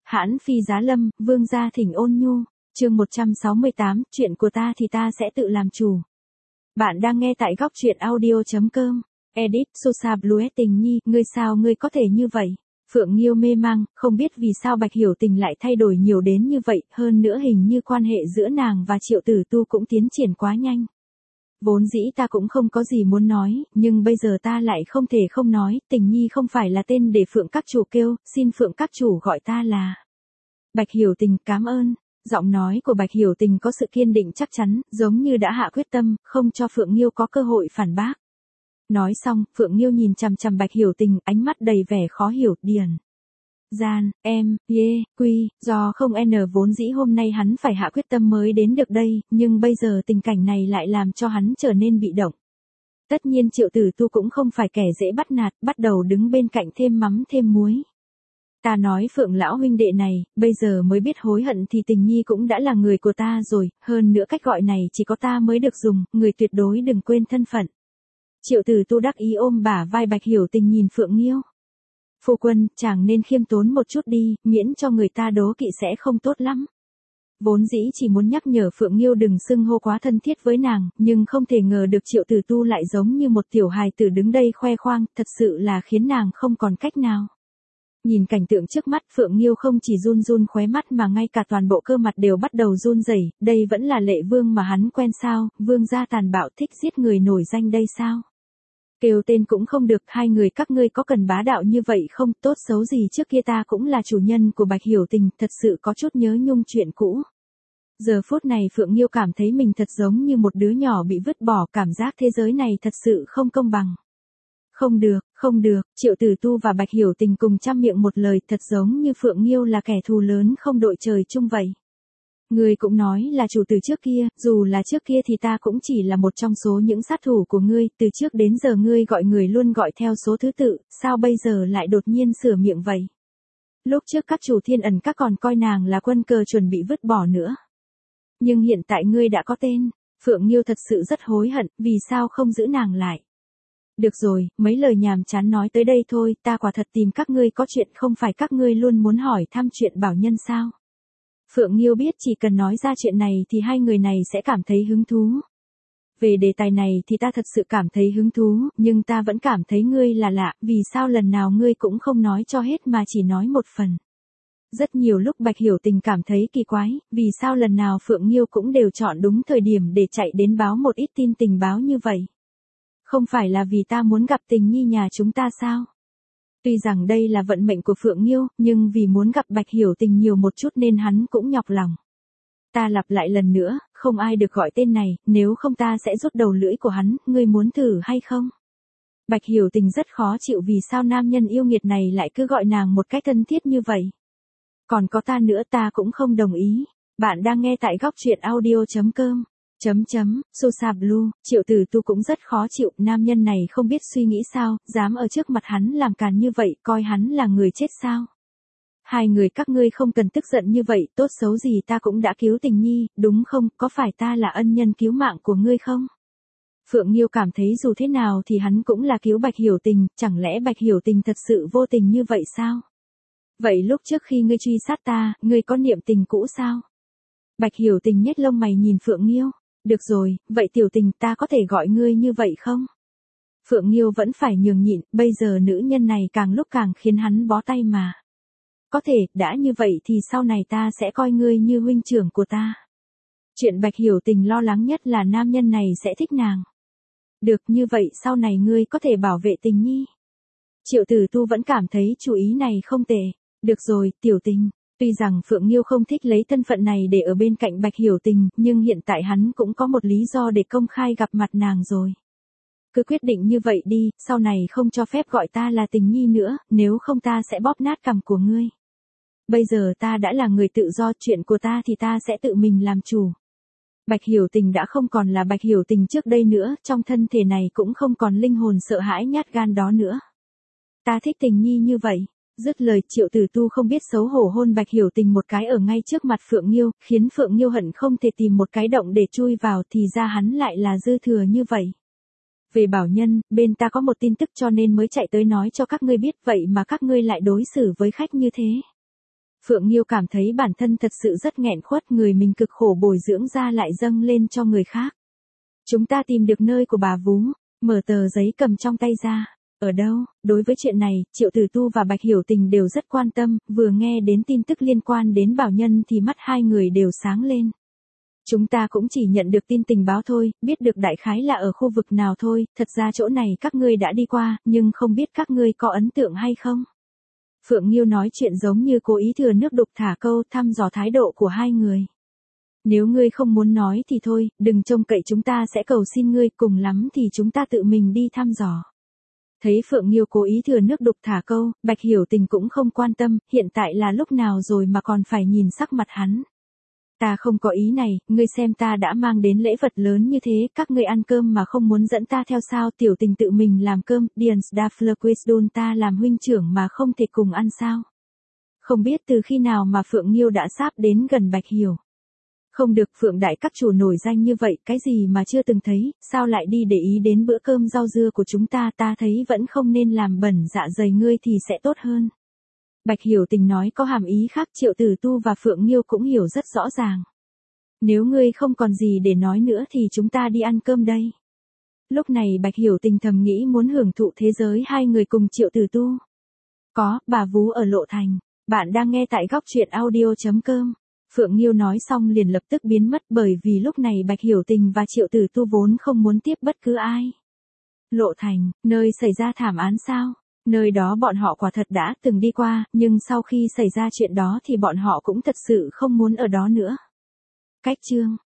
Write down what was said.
Hãn phi giá lâm, vương gia thỉnh ôn nhu, chương 168, chuyện của ta thì ta sẽ tự làm chủ. Bạn đang nghe tại góc truyện audio.com. Edit, Sosa Blue Tình Nhi, ngươi sao ngươi có thể như vậy? Phượng Nghiêu mê mang, không biết vì sao Bạch Hiểu Tình lại thay đổi nhiều đến như vậy, hơn nữa hình như quan hệ giữa nàng và Triệu Tử Tu cũng tiến triển quá nhanh. Vốn dĩ ta cũng không có gì muốn nói, nhưng bây giờ ta lại không thể không nói, Tình Nhi không phải là tên để Phượng các chủ kêu, xin Phượng các chủ gọi ta là Bạch Hiểu Tình. Cảm ơn. Giọng nói của Bạch Hiểu Tình có sự kiên định chắc chắn, giống như đã hạ quyết tâm, không cho Phượng Nghiêu có cơ hội phản bác. Nói xong, Phượng Nghiêu nhìn chằm chằm Bạch Hiểu Tình, ánh mắt đầy vẻ khó hiểu, điền. Gian, em, quy, do không vốn dĩ hôm nay hắn phải hạ quyết tâm mới đến được đây, nhưng bây giờ tình cảnh này lại làm cho hắn trở nên bị động. Tất nhiên Triệu Tử Tu cũng không phải kẻ dễ bắt nạt, bắt đầu đứng bên cạnh thêm mắm thêm muối. Ta nói Phượng lão huynh đệ này, bây giờ mới biết hối hận thì Tình Nhi cũng đã là người của ta rồi, hơn nữa cách gọi này chỉ có ta mới được dùng, người tuyệt đối đừng quên thân phận. Triệu Tử Tu đắc ý ôm bả vai Bạch Hiểu Tình nhìn Phượng Nghiêu. Phu quân, chàng nên khiêm tốn một chút đi, miễn cho người ta đố kỵ sẽ không tốt lắm. Vốn dĩ chỉ muốn nhắc nhở Phượng Nghiêu đừng xưng hô quá thân thiết với nàng, nhưng không thể ngờ được Triệu Tử Tu lại giống như một tiểu hài tử đứng đây khoe khoang, thật sự là khiến nàng không còn cách nào. Nhìn cảnh tượng trước mắt, Phượng Nghiêu không chỉ run run khóe mắt mà ngay cả toàn bộ cơ mặt đều bắt đầu run rẩy. Đây vẫn là Lệ Vương mà hắn quen sao, vương gia tàn bạo thích giết người nổi danh đây sao? Kêu tên cũng không được, hai người các ngươi có cần bá đạo như vậy không? Tốt xấu gì trước kia ta cũng là chủ nhân của Bạch Hiểu Tình, thật sự có chút nhớ nhung chuyện cũ. Giờ phút này Phượng Nghiêu cảm thấy mình thật giống như một đứa nhỏ bị vứt bỏ, cảm giác thế giới này thật sự không công bằng. Không được, Triệu Tử Tu và Bạch Hiểu Tình cùng trăm miệng một lời, thật giống như Phượng Nghiêu là kẻ thù lớn không đội trời chung vậy. Ngươi cũng nói là chủ từ trước kia, dù là trước kia thì ta cũng chỉ là một trong số những sát thủ của ngươi, từ trước đến giờ ngươi gọi người luôn gọi theo số thứ tự, sao bây giờ lại đột nhiên sửa miệng vậy? Lúc trước các chủ Thiên Ẩn các còn coi nàng là quân cờ chuẩn bị vứt bỏ nữa. Nhưng hiện tại ngươi đã có tên, Phượng Nghiêu thật sự rất hối hận, vì sao không giữ nàng lại? Được rồi, mấy lời nhàm chán nói tới đây thôi, ta quả thật tìm các ngươi có chuyện, không phải các ngươi luôn muốn hỏi thăm chuyện Bảo Nhân sao? Phượng Nghiêu biết chỉ cần nói ra chuyện này thì hai người này sẽ cảm thấy hứng thú. Về đề tài này thì ta thật sự cảm thấy hứng thú, nhưng ta vẫn cảm thấy ngươi là lạ, vì sao lần nào ngươi cũng không nói cho hết mà chỉ nói một phần. Rất nhiều lúc Bạch Hiểu Tình cảm thấy kỳ quái, vì sao lần nào Phượng Nghiêu cũng đều chọn đúng thời điểm để chạy đến báo một ít tin tình báo như vậy. Không phải là vì ta muốn gặp Tình Nhi nhà chúng ta sao? Tuy rằng đây là vận mệnh của Phượng Nghiêu, nhưng vì muốn gặp Bạch Hiểu Tình nhiều một chút nên hắn cũng nhọc lòng. Ta lặp lại lần nữa, không ai được gọi tên này, nếu không ta sẽ rút đầu lưỡi của hắn, ngươi muốn thử hay không? Bạch Hiểu Tình rất khó chịu vì sao nam nhân yêu nghiệt này lại cứ gọi nàng một cách thân thiết như vậy. Còn có ta nữa, ta cũng không đồng ý. Bạn đang nghe tại góc truyện audio.com. Sosa Blue, Triệu Tử Tu cũng rất khó chịu, nam nhân này không biết suy nghĩ sao, dám ở trước mặt hắn làm càn như vậy, coi hắn là người chết sao. Hai người các ngươi không cần tức giận như vậy, tốt xấu gì ta cũng đã cứu Tình Nhi, đúng không, có phải ta là ân nhân cứu mạng của ngươi không? Phượng Nghiêu cảm thấy dù thế nào thì hắn cũng là cứu Bạch Hiểu Tình, chẳng lẽ Bạch Hiểu Tình thật sự vô tình như vậy sao? Vậy lúc trước khi ngươi truy sát ta, ngươi có niệm tình cũ sao? Bạch Hiểu Tình nhếch lông mày nhìn Phượng Nghiêu. Được rồi, vậy tiểu tình ta có thể gọi ngươi như vậy không? Phượng Nghiêu vẫn phải nhường nhịn, bây giờ nữ nhân này càng lúc càng khiến hắn bó tay mà. Có thể, đã như vậy thì sau này ta sẽ coi ngươi như huynh trưởng của ta. Chuyện Bạch Hiểu Tình lo lắng nhất là nam nhân này sẽ thích nàng. Được, như vậy sau này ngươi có thể bảo vệ Tình Nhi. Triệu Tử Tu vẫn cảm thấy chủ ý này không tệ. Được rồi, tiểu tình. Tuy rằng Phượng Nghiêu không thích lấy thân phận này để ở bên cạnh Bạch Hiểu Tình, nhưng hiện tại hắn cũng có một lý do để công khai gặp mặt nàng rồi. Cứ quyết định như vậy đi, sau này không cho phép gọi ta là Tình Nhi nữa, nếu không ta sẽ bóp nát cằm của ngươi. Bây giờ ta đã là người tự do, chuyện của ta thì ta sẽ tự mình làm chủ. Bạch Hiểu Tình đã không còn là Bạch Hiểu Tình trước đây nữa, trong thân thể này cũng không còn linh hồn sợ hãi nhát gan đó nữa. Ta thích Tình Nhi như vậy. Dứt lời, Triệu Tử Tu không biết xấu hổ hôn Bạch Hiểu Tình một cái ở ngay trước mặt Phượng Nghiêu, khiến Phượng Nghiêu hận không thể tìm một cái động để chui vào, thì ra hắn lại là dư thừa như vậy. Về Bảo Nhân, bên ta có một tin tức cho nên mới chạy tới nói cho các ngươi biết, vậy mà các ngươi lại đối xử với khách như thế. Phượng Nghiêu cảm thấy bản thân thật sự rất nghẹn khuất, người mình cực khổ bồi dưỡng ra lại dâng lên cho người khác. Chúng ta tìm được nơi của bà vú, mở tờ giấy cầm trong tay ra. Ở đâu? Đối với chuyện này, Triệu Tử Tu và Bạch Hiểu Tình đều rất quan tâm, vừa nghe đến tin tức liên quan đến Bảo Nhân thì mắt hai người đều sáng lên. Chúng ta cũng chỉ nhận được tin tình báo thôi, biết được đại khái là ở khu vực nào thôi, thật ra chỗ này các ngươi đã đi qua, nhưng không biết các ngươi có ấn tượng hay không. Phượng Nghiêu nói chuyện giống như cố ý thừa nước đục thả câu, thăm dò thái độ của hai người. Nếu ngươi không muốn nói thì thôi, đừng trông cậy chúng ta sẽ cầu xin ngươi, cùng lắm thì chúng ta tự mình đi thăm dò. Thấy Phượng Nghiêu cố ý thừa nước đục thả câu, Bạch Hiểu Tình cũng không quan tâm, hiện tại là lúc nào rồi mà còn phải nhìn sắc mặt hắn. Ta không có ý này, ngươi xem ta đã mang đến lễ vật lớn như thế, các ngươi ăn cơm mà không muốn dẫn ta theo sao? Tiểu Tình tự mình làm cơm, Điền Staflerquisdon ta làm huynh trưởng mà không thể cùng ăn sao? Không biết từ khi nào mà Phượng Nghiêu đã sáp đến gần Bạch Hiểu. Không được, Phượng đại các chủ nổi danh như vậy, cái gì mà chưa từng thấy, sao lại đi để ý đến bữa cơm rau dưa của chúng ta, ta thấy vẫn không nên làm bẩn dạ dày ngươi thì sẽ tốt hơn. Bạch Hiểu Tình nói có hàm ý khác, Triệu Tử Tu và Phượng Nghiêu cũng hiểu rất rõ ràng. Nếu ngươi không còn gì để nói nữa thì chúng ta đi ăn cơm đây. Lúc này Bạch Hiểu Tình thầm nghĩ muốn hưởng thụ thế giới hai người cùng Triệu Tử Tu. Có, bà vú ở Lộ Thành. Bạn đang nghe tại góc truyện audio.com. Phượng Nghiêu nói xong liền lập tức biến mất, bởi vì lúc này Bạch Hiểu Tình và Triệu Tử Tu vốn không muốn tiếp bất cứ ai. Lộ Thành, nơi xảy ra thảm án sao? Nơi đó bọn họ quả thật đã từng đi qua, nhưng sau khi xảy ra chuyện đó thì bọn họ cũng thật sự không muốn ở đó nữa. Cách chương